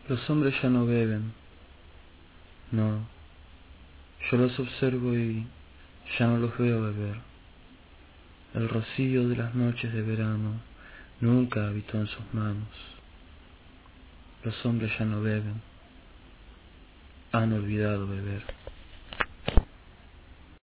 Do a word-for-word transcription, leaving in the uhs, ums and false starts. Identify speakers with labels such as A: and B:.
A: Los hombres ya no beben, no, yo los observo y ya no los veo beber. El rocío de las noches de verano nunca habitó en sus manos. Los hombres ya no beben, han olvidado beber.